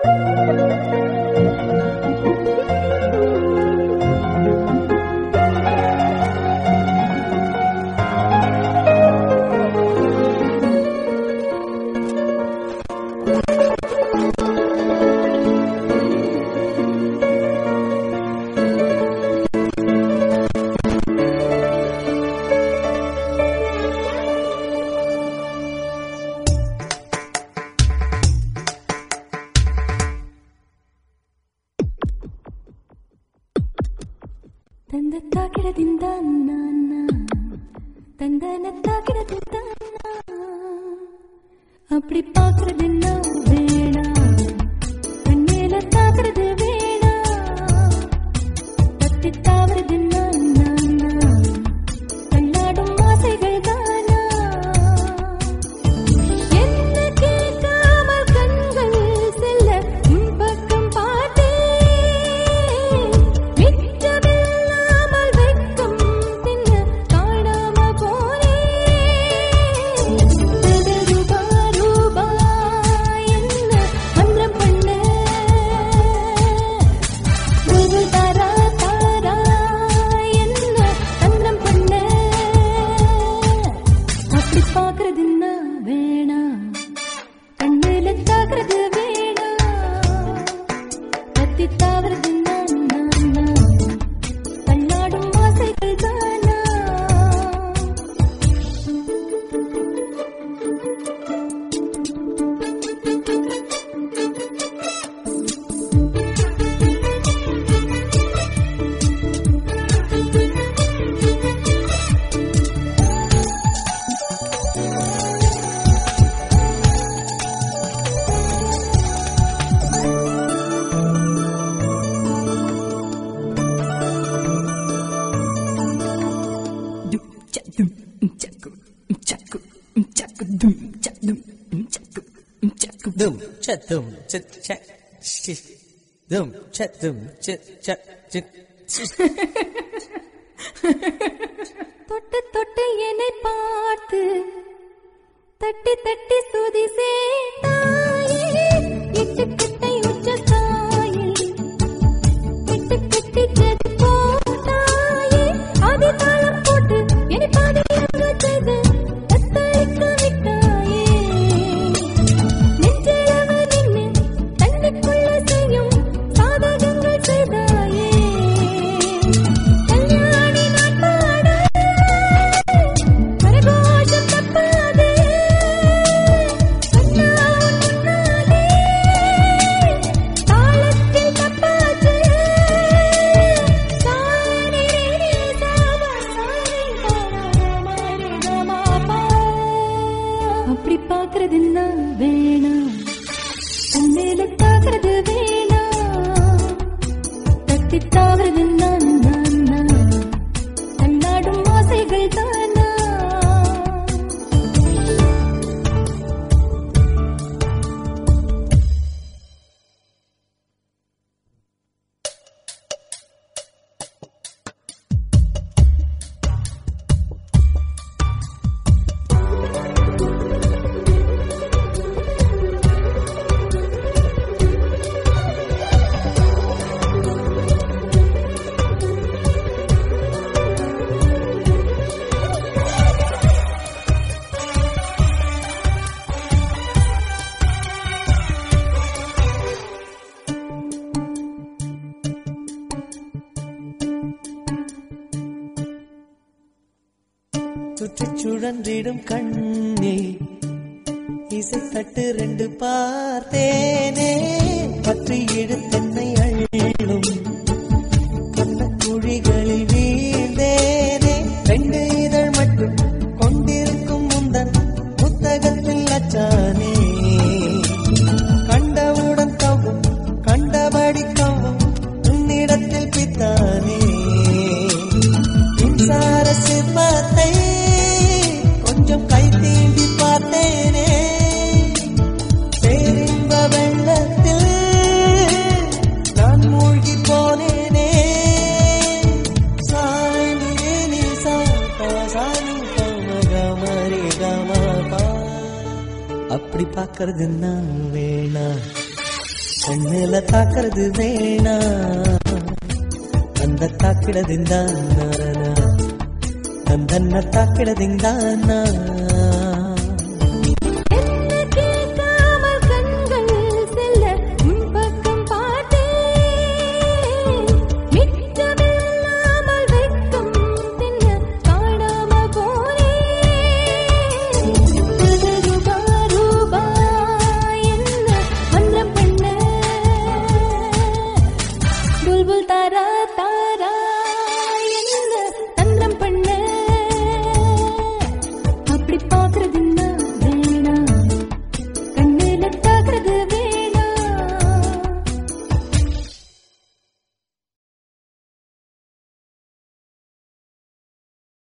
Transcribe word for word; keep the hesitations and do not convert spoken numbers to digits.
அப்படி பாக்குறது நான் வேணா கண்ணேல தாக்குறது வேணா தட்டி தாவறது நான் நானா கண்ணாடும் ஆசைகள் தானா என்ன கேட்காமல் கண்கள் செல்ல உன் பக்கம் பார்த்தே மிச்சமில்லாமல் வெட்கம் தின்ன காணாம போனே Dum chat dum chat chat dum chat dum chat chat தொட்டு தொட்டு என்னை பார்த்து தட்டி தட்டி சுதி சேத்தாயே எட்டு கட்டை உச்ச தாயே எட்டு கட்டி ஜெட் போட்டாயே ஆதி தாளம் போட்டு என்னை பாதியாக செய்து தத்தளிக்க விட்டாயே நெஞ்சிலவ நின்று தண்ணிக்குள்ள செய்யும் சாதகங்கள் செய்தாயே கல்யாணி நான் பாட கரகோஷம் தப்பாதே கண்ணா உன்னாலே தாளத்தில் தப்பாது சாரி சாவா சாரி சாரி கமாபா அப்படி பாக்குறது நான் வேணா கண்ணில தாக்குறது வேணா தட்டி தாவறது நான் நானா கண்ணாடும் ஆசைகள் தானா சுற்றிச் சுழன்றிடும் கண்ணே இசை தட்டு ரெண்டு பார்த்தேனே பற்றி எடுத்தென்னை அள்ளும் கண்ண குழிகளில் வீழ்ந்தேனே ரெண்டு இதழ் மட்டும் கொண்டிருக்கும் முந்தன் புத்தகத்தில் அச்சானே கண்டவுடன் கவும் கண்டபடி கவும் உன்னிடத்தில் பித்தானே மின்சார சிற்பத்தை கொஞ்சம் கை தீண்டி பார்த்தேனே பேரின்ப வெள்ளத்தில் நான் மூழ்கி போனேனே சாணி நீ சாத்தா சாணி கமரி கமபா அப்படி பார்க்கறது நான் வேணா கண்ணுல தாக்குறது வேணா அந்த தாக்கிடದಿಂದಾನ தந்தன்ன தாக்கிடದಿಂದಾನ